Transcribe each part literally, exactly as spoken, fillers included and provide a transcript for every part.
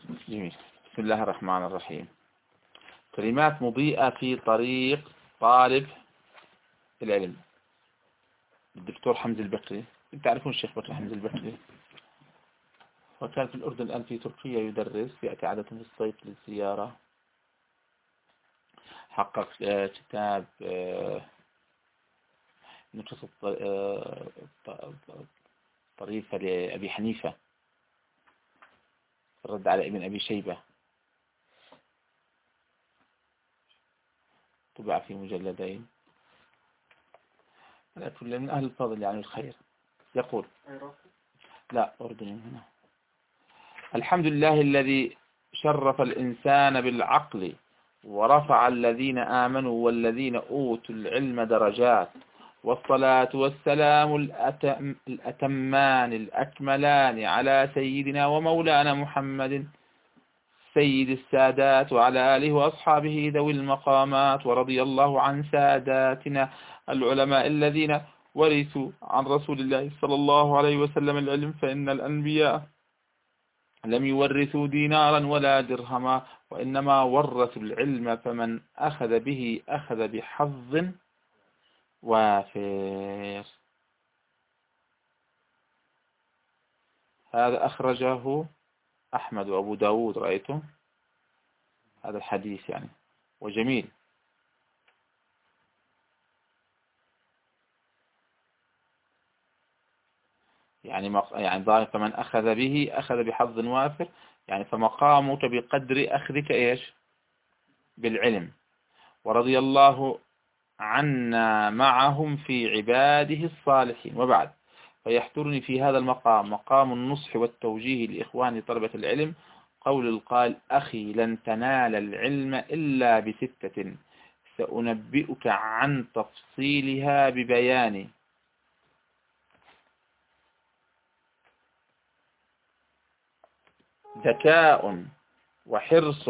جميل. بسم الله الرحمن الرحيم. كلمات مضيئة في طريق طالب العلم. الدكتور حمزة البكري، تعرفون الشيخ بكر حمزة البكري؟ وكان في الأردن، الآن في تركيا يدرس، يأتي عادة في الصيف للزيارة. حقق كتاب نكتة طريفة لأبي حنيفة، الرد على ابن أبي شيبة، طبع في مجلدين. على كل من أهل الفضل يعني الخير. يقول: لا، أردني هنا. الحمد لله الذي شرف الإنسان بالعقل ورفع الذين آمنوا والذين أوتوا العلم درجات، والصلاة والسلام الأتمان الأكملان على سيدنا ومولانا محمد سيد السادات وعلى آله وأصحابه ذوي المقامات. ورضي الله عن ساداتنا العلماء الذين ورثوا عن رسول الله صلى الله عليه وسلم العلم، فإن الأنبياء لم يورثوا دينارا ولا درهما، وإنما ورثوا العلم، فمن أخذ به أخذ بحظ وافر. هذا أخرجه أحمد وأبو داود، رأيتم هذا الحديث يعني، وجميل. يعني يعني ضايف فمن أخذ به أخذ بحظ وافر، يعني فمقامك بقدر أخذك إيش؟ بالعلم. ورضي الله عنا معهم في عباده الصالحين. وبعد، فيحضرني في هذا المقام مقام النصح والتوجيه لإخواني طلبة العلم قول القائل: أخي لن تنال العلم إلا بستة سأنبئك عن تفصيلها ببيان. ذكاء وحرص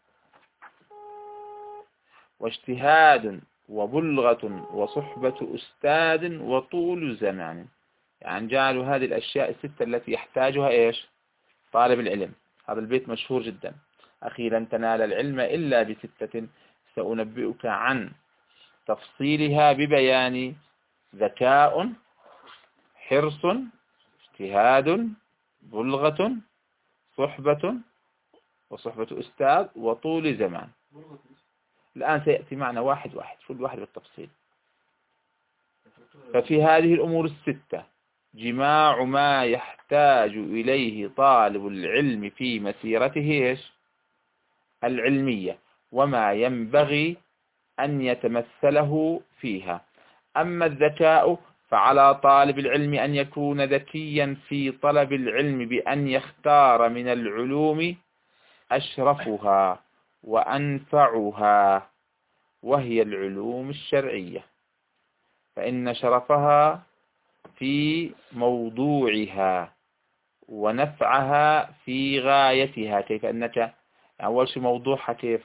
واجتهاد وبلغة وصحبة أستاذ وطول زمان. يعني جعلوا هذه الأشياء الستة التي يحتاجها إيش؟ طالب العلم. هذا البيت مشهور جدا: أخي لن تنال العلم إلا بستة سأنبئك عن تفصيلها ببيان. ذكاء، حرص، اجتهاد، بلغة، صحبة وصحبة أستاذ وطول زمان. الآن سيأتي معنا واحد واحد، كل واحد بالتفصيل. ففي هذه الأمور الستة جماع ما يحتاج إليه طالب العلم في مسيرته إيش؟ العلمية، وما ينبغي أن يتمثله فيها. أما الذكاء فعلى طالب العلم أن يكون ذكيا في طلب العلم بأن يختار من العلوم أشرفها وأنفعها، وهي العلوم الشرعية، فإن شرفها في موضوعها ونفعها في غايتها. كيف أنك أول شيء موضوعها كيف؟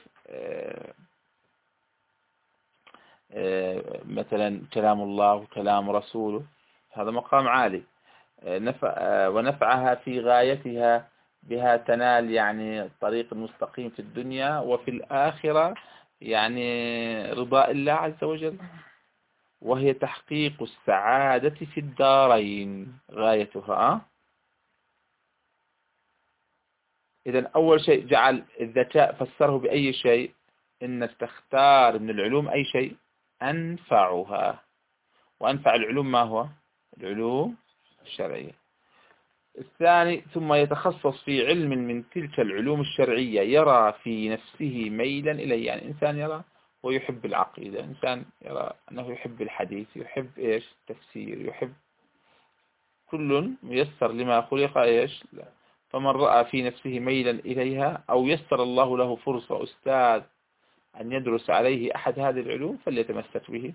مثلا كلام الله وكلام رسوله، هذا مقام عالي. نفع ونفعها في غايتها، بها تنال يعني الطريق المستقيم في الدنيا وفي الآخرة، يعني رضاء الله عز وجل، وهي تحقيق السعادة في الدارين غايتها. إذن أول شيء جعل الذكاء فسره بأي شيء؟ إنك تختار من العلوم أي شيء أنفعها، وأنفع العلوم ما هو؟ العلوم الشرعية. الثاني، ثم يتخصص في علم من تلك العلوم الشرعية يرى في نفسه ميلا إليه. يعني إنسان يرى ويحب العقيدة، إنسان يرى أنه يحب الحديث، يحب إيش؟ تفسير، يحب، كل ميسر لما خلق إيش؟ لا. فمن رأى في نفسه ميلا إليها أو يسر الله له فرصة أستاذ أن يدرس عليه أحد هذه العلوم فليتمسك به،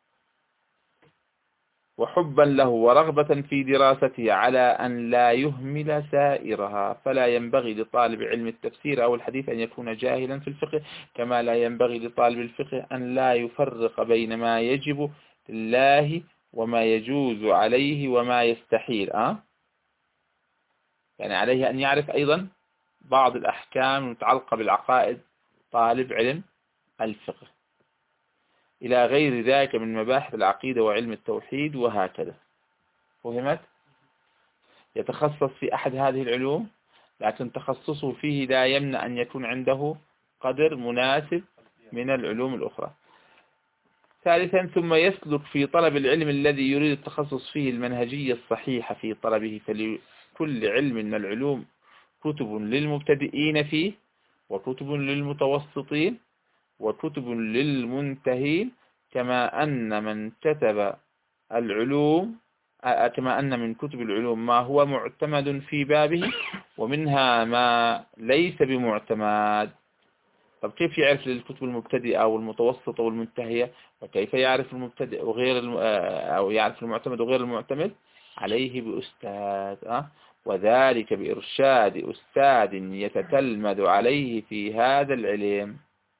وحبا له ورغبة في دراسته على أن لا يهمل سائرها. فلا ينبغي لطالب علم التفسير أو الحديث أن يكون جاهلا في الفقه، كما لا ينبغي لطالب الفقه أن لا يفرق بين ما يجب لله وما يجوز عليه وما يستحيل. أه؟ يعني عليه أن يعرف أيضا بعض الأحكام المتعلقة بالعقائد طالب علم الفقه، إلى غير ذلك من مباحث العقيدة وعلم التوحيد وهكذا. فهمت؟ يتخصص في أحد هذه العلوم، لكن تخصصه فيه لا يمنع أن يكون عنده قدر مناسب من العلوم الأخرى. ثالثا، ثم يسلك في طلب العلم الذي يريد التخصص فيه المنهجية الصحيحة في طلبه، فلكل علم من العلوم كتب للمبتدئين فيه، وكتب للمتوسطين، وكتب للمنتهين، كما أن من كتب العلوم كما أن من كتب العلوم ما هو معتمد في بابه، ومنها ما ليس بمعتمد. طب كيف يعرف الكتب المبتدئة والمتوسطة والمنتهية؟ وكيف يعرف المبتدئ وغير الم... أو يعرف المعتمد وغير المعتمد؟ عليه بأستاذ، أه؟ وذلك بإرشاد أستاذ يتتلمذ عليه في هذا العلم.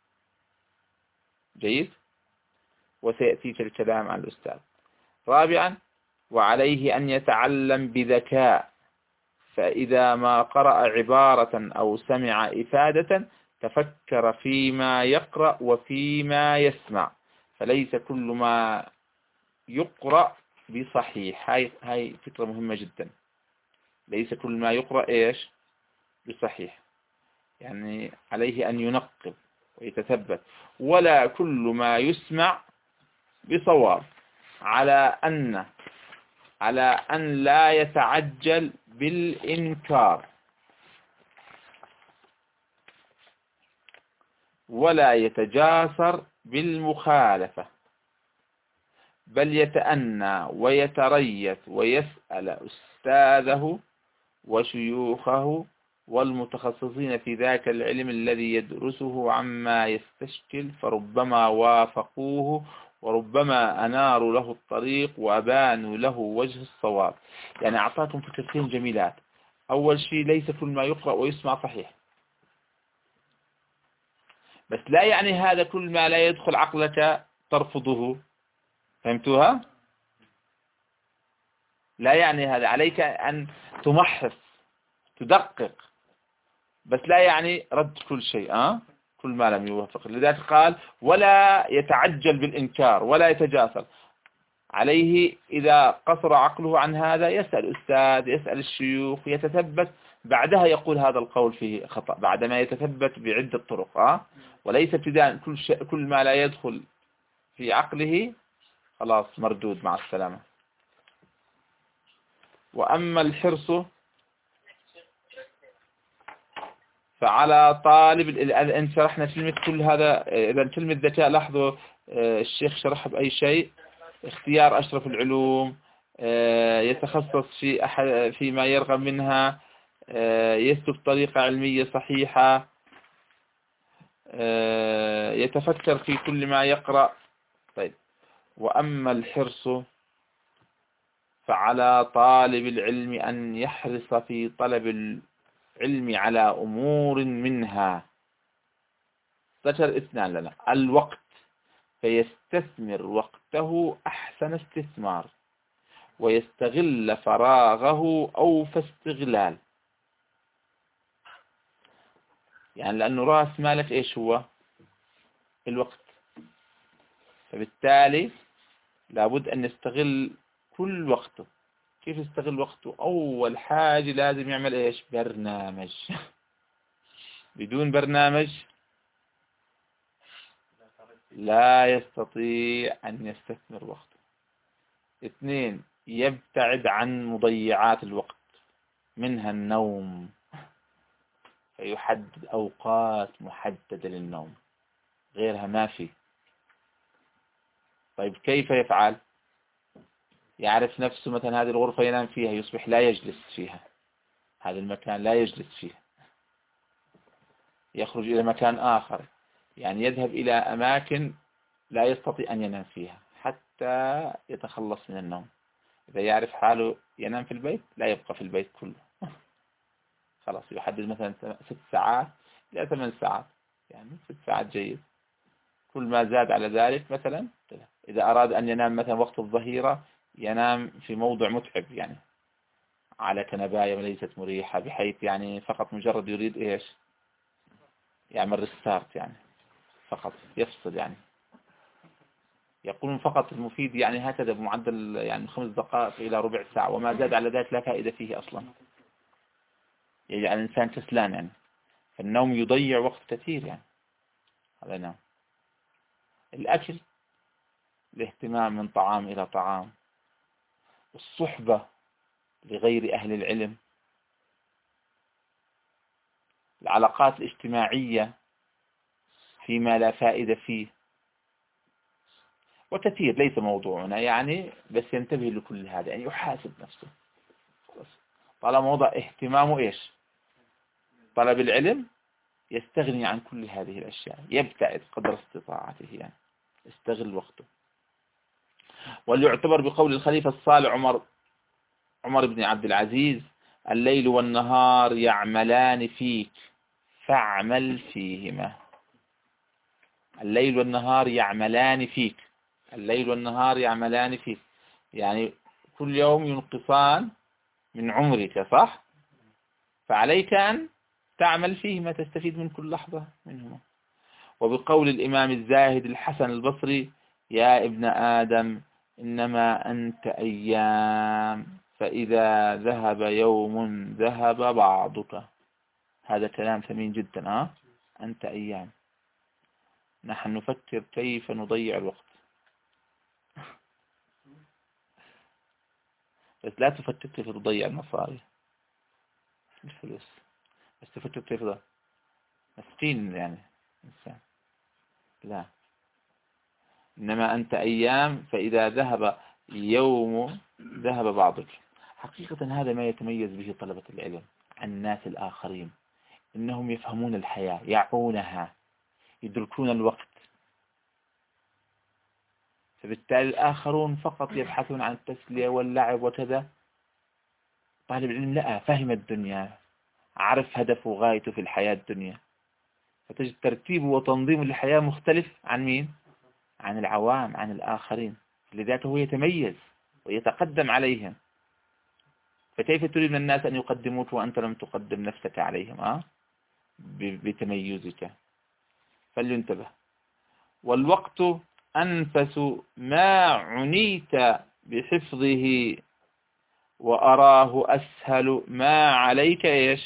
جيد، وسيأتيك الكلام عن الأستاذ. رابعا، وعليه أن يتعلم بذكاء، فإذا ما قرأ عبارة أو سمع إفادة تفكر فيما يقرأ وفيما يسمع، فليس كل ما يقرأ بصحيح. هاي هاي فكرة مهمة جدا. ليس كل ما يقرأ إيش بصحيح، يعني عليه أن ينقب ويتثبت. ولا كل ما يسمع بصواب، على أن على أن لا يتعجل بالإنكار، ولا يتجاسر بالمخالفة، بل يتأنى ويتريث ويسأل أستاذه وشيوخه والمتخصصين في ذاك العلم الذي يدرسه عما يستشكل، فربما وافقوه وربما أناروا له الطريق وأبانوا له وجه الصواب. يعني أعطاكم فكرتين جميلات. أول شيء، ليس كل ما يقرأ ويسمع صحيح، بس لا يعني هذا كل ما لا يدخل عقلك ترفضه. فهمتوها؟ لا يعني هذا، عليك أن تمحص تدقق، بس لا يعني رد كل شيء، أه؟ كل ما لم يوافق. لذلك قال ولا يتعجل بالإنكار ولا يتجاسر. عليه إذا قصر عقله عن هذا يسأل أستاذ، يسأل الشيوخ، يتثبت، بعدها يقول هذا القول فيه خطأ بعدما يتثبت بعدة طرق، أه؟ وليس ابتداء كل شيء كل ما لا يدخل في عقله خلاص مردود مع السلامة. وأما الحرص فعلى طالب، الآن شرحنا كلمة كل هذا. إذا كلمة ذكاء لاحظوا الشيخ شرحها بأي شيء: اختيار أشرف العلوم، يتخصص في أحد فيما يرغب منها، يسلك طريقة علمية صحيحة، يتفكر في كل ما يقرأ. طيب، وأما الحرص فعلى طالب العلم أن يحرص في طلب العلم على أمور منها. ذكر اثنان لنا: الوقت، فيستثمر وقته أحسن استثمار، ويستغل فراغه أوفى استغلال. يعني لأنه رأس مالك إيش هو؟ الوقت، فبالتالي لابد أن يستغل كل وقته. كيف يستغل وقته؟ أول حاجة لازم يعمل إيش؟ برنامج. بدون برنامج لا يستطيع أن يستثمر وقته. اثنين، يبتعد عن مضيعات الوقت، منها النوم، فيحدد أوقات محددة للنوم، غيرها ما في. طيب كيف يفعل؟ يعرف نفسه مثلا هذه الغرفة ينام فيها، يصبح لا يجلس فيها، هذا المكان لا يجلس فيه، يخرج إلى مكان آخر، يعني يذهب إلى أماكن لا يستطيع أن ينام فيها حتى يتخلص من النوم. إذا يعرف حاله ينام في البيت لا يبقى في البيت كله، خلاص يحدد مثلا ست ساعات إلى ثمان ساعات، يعني ست ساعات جيد. كل ما زاد على ذلك مثلا، إذا أراد أن ينام مثلا وقت الظهيرة ينام في موضع متعب، يعني على كنباية ليست مريحة، بحيث يعني فقط مجرد يريد إيش يعمل ريستارت يعني فقط يفصل. يعني يقولون فقط المفيد يعني هكذا بمعدل يعني خمس دقائق إلى ربع ساعة، وما زاد على ذلك لا فائدة فيه أصلا، يعني الإنسان كسلان. يعني النوم يضيع وقت كثير يعني. هذا نعم. الأكل، الاهتمام من طعام إلى طعام، الصحبة لغير أهل العلم، العلاقات الاجتماعية فيما لا فائدة فيه، وكثير ليس موضوعنا يعني، بس ينتبه لكل هذا، يعني يحاسب نفسه. طالما موضع اهتمامه إيش طلب العلم، يستغني عن كل هذه الأشياء، يبتعد قدر استطاعته يعني، يستغل وقته. وليعتبر بقول الخليفة الصالح عمر عمر بن عبد العزيز: الليل والنهار يعملان فيك فاعمل فيهما. الليل والنهار يعملان فيك، الليل والنهار يعملان فيك، يعني كل يوم ينقصان من عمرك، صح؟ فعليك أن تعمل فيهما، تستفيد من كل لحظة منهما. وبقول الإمام الزاهد الحسن البصري: يا ابن آدم إنما أنت أيام، فإذا ذهب يوم ذهب بعضك. هذا كلام ثمين جدا. أه؟ أنت أيام. نحن نفكر كيف نضيع الوقت، بس لا تفكر كيف تضيع المصاري الفلوس، بس تفكر كيف ده مسكين يعني إنسان. لا، إنما أنت أيام فإذا ذهب يوم ذهب بعضك. حقيقة هذا ما يتميز به طلبة العلم عن الناس الآخرين، إنهم يفهمون الحياة، يعونها، يدركون الوقت. فبالتالي الآخرون فقط يبحثون عن التسلية واللعب وكذا. طالب العلم لا، فهم الدنيا، عرف هدفه وغايته في الحياة الدنيا، فتجد ترتيبه وتنظيمه للحياة مختلف عن مين؟ عن العوام، عن الآخرين. لذلك هو يتميز ويتقدم عليهم. فكيف تريد من الناس أن يقدموك وأنت لم تقدم نفسك عليهم أه؟ بتميزك. فلينتبه. والوقت أنفس ما عنيت بحفظه، وأراه أسهل ما عليك إيش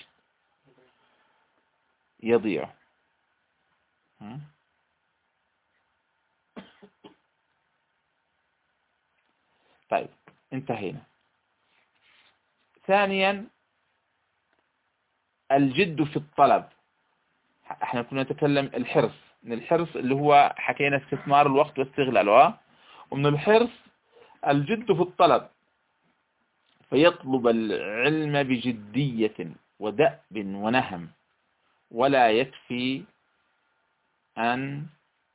يضيع. طيب انتهينا. ثانيا الجد في الطلب. احنا كنا نتكلم الحرص، من الحرص اللي هو حكينا استثمار الوقت واستغلاله، ومن الحرص الجد في الطلب، فيطلب العلم بجدية ودأب ونهم، ولا يكفي أن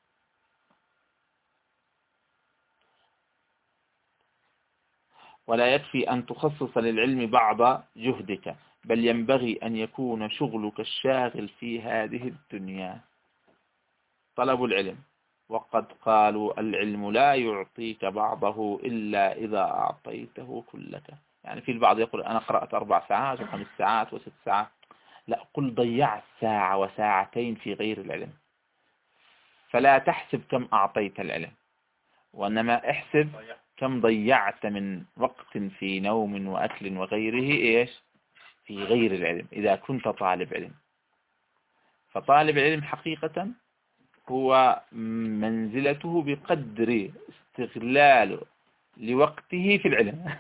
ولا يكفي أن تخصص للعلم بعض جهدك، بل ينبغي أن يكون شغلك الشاغل في هذه الدنيا طلب العلم. وقد قالوا: العلم لا يعطيك بعضه إلا إذا أعطيته كلك. يعني في البعض يقول: أنا قرأت أربع ساعات وخمس ساعات وست ساعات. لا، قل ضيعت ساعة وساعتين في غير العلم، فلا تحسب كم أعطيت العلم، وإنما احسب كم ضيعت من وقت في نوم وأكل وغيره إيش في غير العلم إذا كنت طالب علم. فطالب العلم حقيقة هو منزلته بقدر استغلاله لوقته في العلم.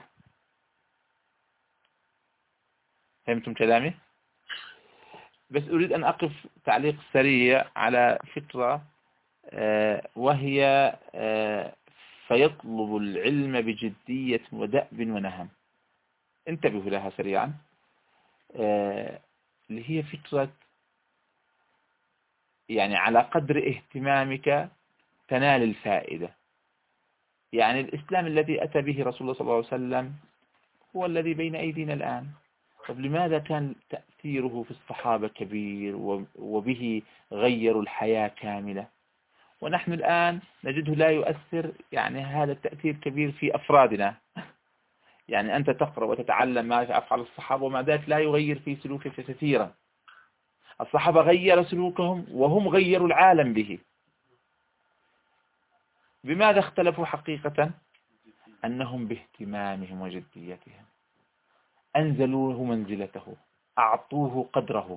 فهمتم كلامي؟ بس أريد أن أقف تعليق سريع على فكرة، وهي فيطلب العلم بجدية ودأب ونهم. انتبهوا لها سريعا. اللي هي فكرة يعني على قدر اهتمامك تنال الفائدة. يعني الإسلام الذي أتى به رسول الله صلى الله عليه وسلم هو الذي بين أيدينا الآن. طب لماذا كان تأثيره في الصحابة كبير وبه غيروا الحياة كاملة، ونحن الآن نجده لا يؤثر يعني هذا التأثير كبير في أفرادنا؟ يعني أنت تقرأ وتتعلم ما يفعل الصحابة ومع ذلك لا يغير في سلوكك كثيرا. الصحابة غير سلوكهم وهم غيروا العالم به. بماذا اختلفوا حقيقة؟ أنهم باهتمامهم وجديتهم أنزلوه منزلته، أعطوه قدره.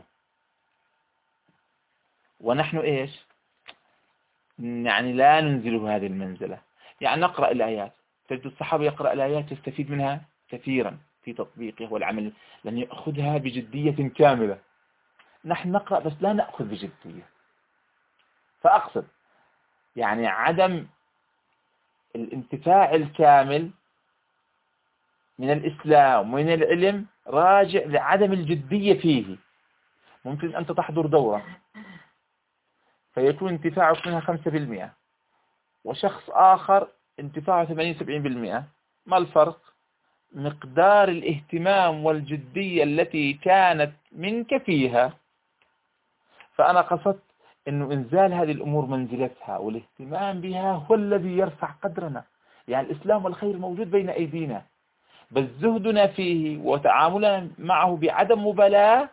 ونحن إيش؟ يعني لا ننزله هذه المنزلة. يعني نقرأ الآيات، تجد الصحابة يقرأ الآيات يستفيد منها كثيرا في تطبيقه والعمل، لن يأخذها بجدية كاملة. نحن نقرأ بس لا نأخذ بجدية. فأقصد يعني عدم الانتفاع الكامل من الإسلام ومن العلم راجع لعدم الجدية فيه. ممكن أنت تحضر دورة فيكون انتفاعك منها خمسة بالمئة وشخص آخر انتفاعه ثمانين سبعين بالمئة. ما الفرق؟ مقدار الاهتمام والجدية التي كانت منك فيها. فأنا قصدت أنه إنزال هذه الأمور منزلتها والاهتمام بها هو الذي يرفع قدرنا. يعني الإسلام والخير موجود بين أيدينا، بس زهدنا فيه وتعاملنا معه بعدم مبالاة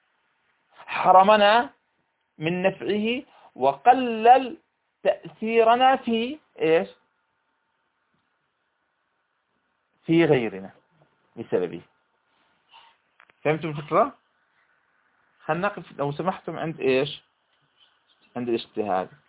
حرمنا من نفعه وقلل تأثيرنا في إيش؟ في غيرنا بسببه. فهمتم الفكرة؟ خلينا نقف لو سمحتم عند إيش؟ عند الاجتهاد.